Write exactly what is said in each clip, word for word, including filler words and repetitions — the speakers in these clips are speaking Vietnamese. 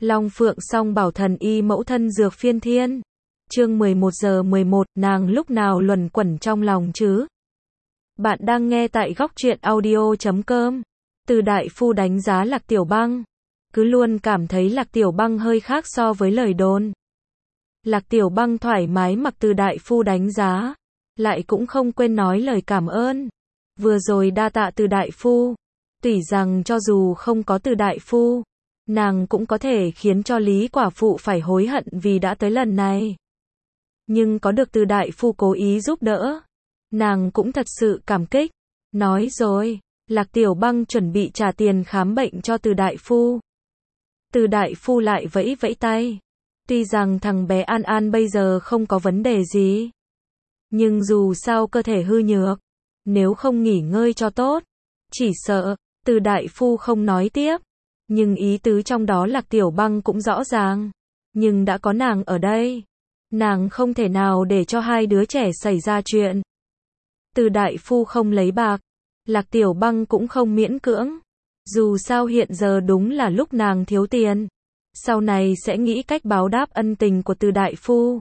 Long Phượng Song Bảo Thần Y Mẫu Thân Dược Phiên Thiên. Chương mười một giờ mười một, nàng lúc nào luẩn quẩn trong lòng chứ? Bạn đang nghe tại góc truyện audio chấm com. Từ đại phu đánh giá Lạc Tiểu Băng, cứ luôn cảm thấy Lạc Tiểu Băng hơi khác so với lời đồn. Lạc Tiểu Băng thoải mái mặc từ đại phu đánh giá, lại cũng không quên nói lời cảm ơn. Vừa rồi đa tạ từ đại phu, tuy rằng cho dù không có từ đại phu, nàng cũng có thể khiến cho Lý quả phụ phải hối hận vì đã tới lần này. Nhưng có được từ đại phu cố ý giúp đỡ, nàng cũng thật sự cảm kích. Nói rồi, Lạc Tiểu Băng chuẩn bị trả tiền khám bệnh cho từ đại phu. Từ đại phu lại vẫy vẫy tay. Tuy rằng thằng bé An An bây giờ không có vấn đề gì, nhưng dù sao cơ thể hư nhược, nếu không nghỉ ngơi cho tốt, chỉ sợ. Từ đại phu không nói tiếp, nhưng ý tứ trong đó Lạc Tiểu Băng cũng rõ ràng. Nhưng đã có nàng ở đây, nàng không thể nào để cho hai đứa trẻ xảy ra chuyện. Từ đại phu không lấy bạc, Lạc Tiểu Băng cũng không miễn cưỡng. Dù sao hiện giờ đúng là lúc nàng thiếu tiền, sau này sẽ nghĩ cách báo đáp ân tình của từ đại phu.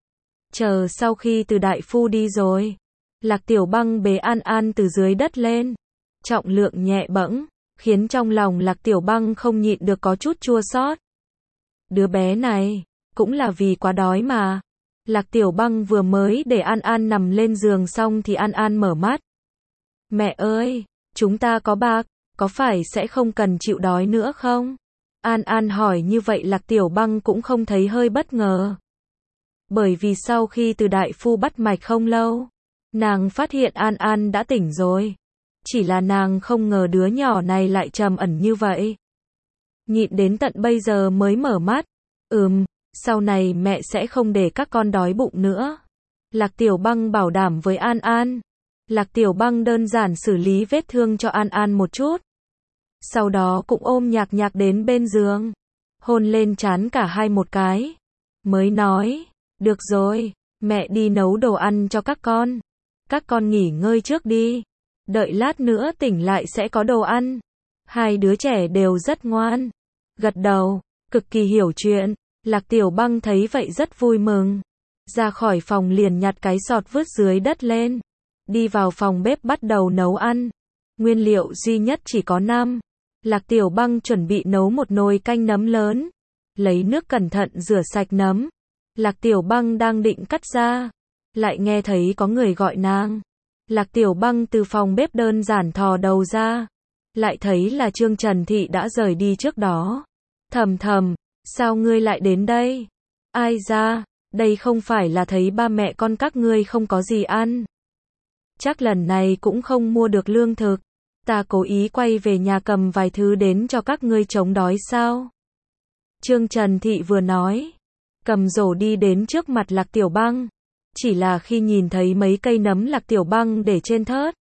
Chờ sau khi từ đại phu đi rồi, Lạc Tiểu Băng bế An An từ dưới đất lên, trọng lượng nhẹ bẫng, khiến trong lòng Lạc Tiểu Băng không nhịn được có chút chua xót. Đứa bé này, cũng là vì quá đói mà. Lạc Tiểu Băng vừa mới để An An nằm lên giường xong thì An An mở mắt. Mẹ ơi, chúng ta có bạc, có phải sẽ không cần chịu đói nữa không? An An hỏi như vậy Lạc Tiểu Băng cũng không thấy hơi bất ngờ. Bởi vì sau khi từ đại phu bắt mạch không lâu, nàng phát hiện An An đã tỉnh rồi. Chỉ là nàng không ngờ đứa nhỏ này lại trầm ẩn như vậy. Nhịn đến tận bây giờ mới mở mắt. Ừm, sau này mẹ sẽ không để các con đói bụng nữa. Lạc Tiểu Băng bảo đảm với An An. Lạc Tiểu Băng đơn giản xử lý vết thương cho An An một chút. Sau đó cũng ôm Nhạc Nhạc đến bên giường, hôn lên trán cả hai một cái. Mới nói, được rồi, mẹ đi nấu đồ ăn cho các con. Các con nghỉ ngơi trước đi. Đợi lát nữa tỉnh lại sẽ có đồ ăn. Hai đứa trẻ đều rất ngoan, gật đầu, cực kỳ hiểu chuyện. Lạc Tiểu Băng thấy vậy rất vui mừng. Ra khỏi phòng liền nhặt cái sọt vứt dưới đất lên. Đi vào phòng bếp bắt đầu nấu ăn. Nguyên liệu duy nhất chỉ có năm. Lạc Tiểu Băng chuẩn bị nấu một nồi canh nấm lớn. Lấy nước cẩn thận rửa sạch nấm. Lạc Tiểu Băng đang định cắt ra, lại nghe thấy có người gọi nàng. Lạc Tiểu Băng từ phòng bếp đơn giản thò đầu ra, lại thấy là Trương Trần Thị đã rời đi trước đó. Thầm thầm, sao ngươi lại đến đây? Ai ra, đây không phải là thấy ba mẹ con các ngươi không có gì ăn. Chắc lần này cũng không mua được lương thực. Ta cố ý quay về nhà cầm vài thứ đến cho các ngươi chống đói sao? Trương Trần Thị vừa nói, cầm rổ đi đến trước mặt Lạc Tiểu Băng. Chỉ là khi nhìn thấy mấy cây nấm Lạc Tiểu Băng để trên thớt,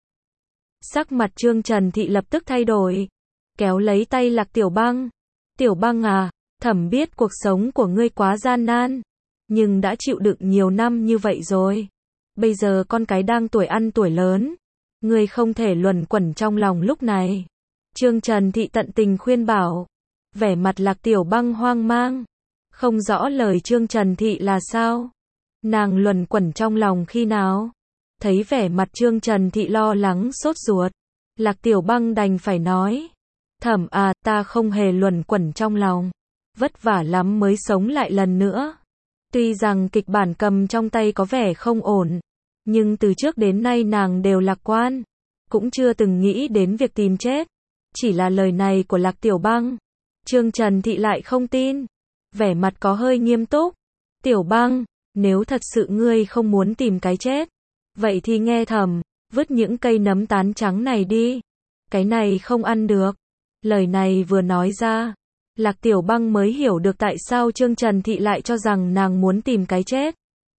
sắc mặt Trương Trần Thị lập tức thay đổi, kéo lấy tay Lạc Tiểu Băng. Tiểu Băng à, thẩm biết cuộc sống của ngươi quá gian nan, nhưng đã chịu đựng nhiều năm như vậy rồi. Bây giờ con cái đang tuổi ăn tuổi lớn, ngươi không thể luẩn quẩn trong lòng lúc này. Trương Trần Thị tận tình khuyên bảo. Vẻ mặt Lạc Tiểu Băng hoang mang, không rõ lời Trương Trần Thị là sao. Nàng luẩn quẩn trong lòng khi nào? Thấy vẻ mặt Trương Trần Thị lo lắng sốt ruột, Lạc Tiểu Băng đành phải nói. Thẩm à, ta không hề luẩn quẩn trong lòng. Vất vả lắm mới sống lại lần nữa. Tuy rằng kịch bản cầm trong tay có vẻ không ổn, nhưng từ trước đến nay nàng đều lạc quan, cũng chưa từng nghĩ đến việc tìm chết. Chỉ là lời này của Lạc Tiểu Băng, Trương Trần Thị lại không tin. Vẻ mặt có hơi nghiêm túc. Tiểu Băng, nếu thật sự ngươi không muốn tìm cái chết, vậy thì nghe thầm, vứt những cây nấm tán trắng này đi. Cái này không ăn được. Lời này vừa nói ra, Lạc Tiểu Băng mới hiểu được tại sao Trương Trần Thị lại cho rằng nàng muốn tìm cái chết.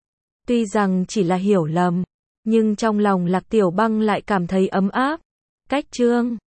Tuy rằng chỉ là hiểu lầm, nhưng trong lòng Lạc Tiểu Băng lại cảm thấy ấm áp. Cách Trương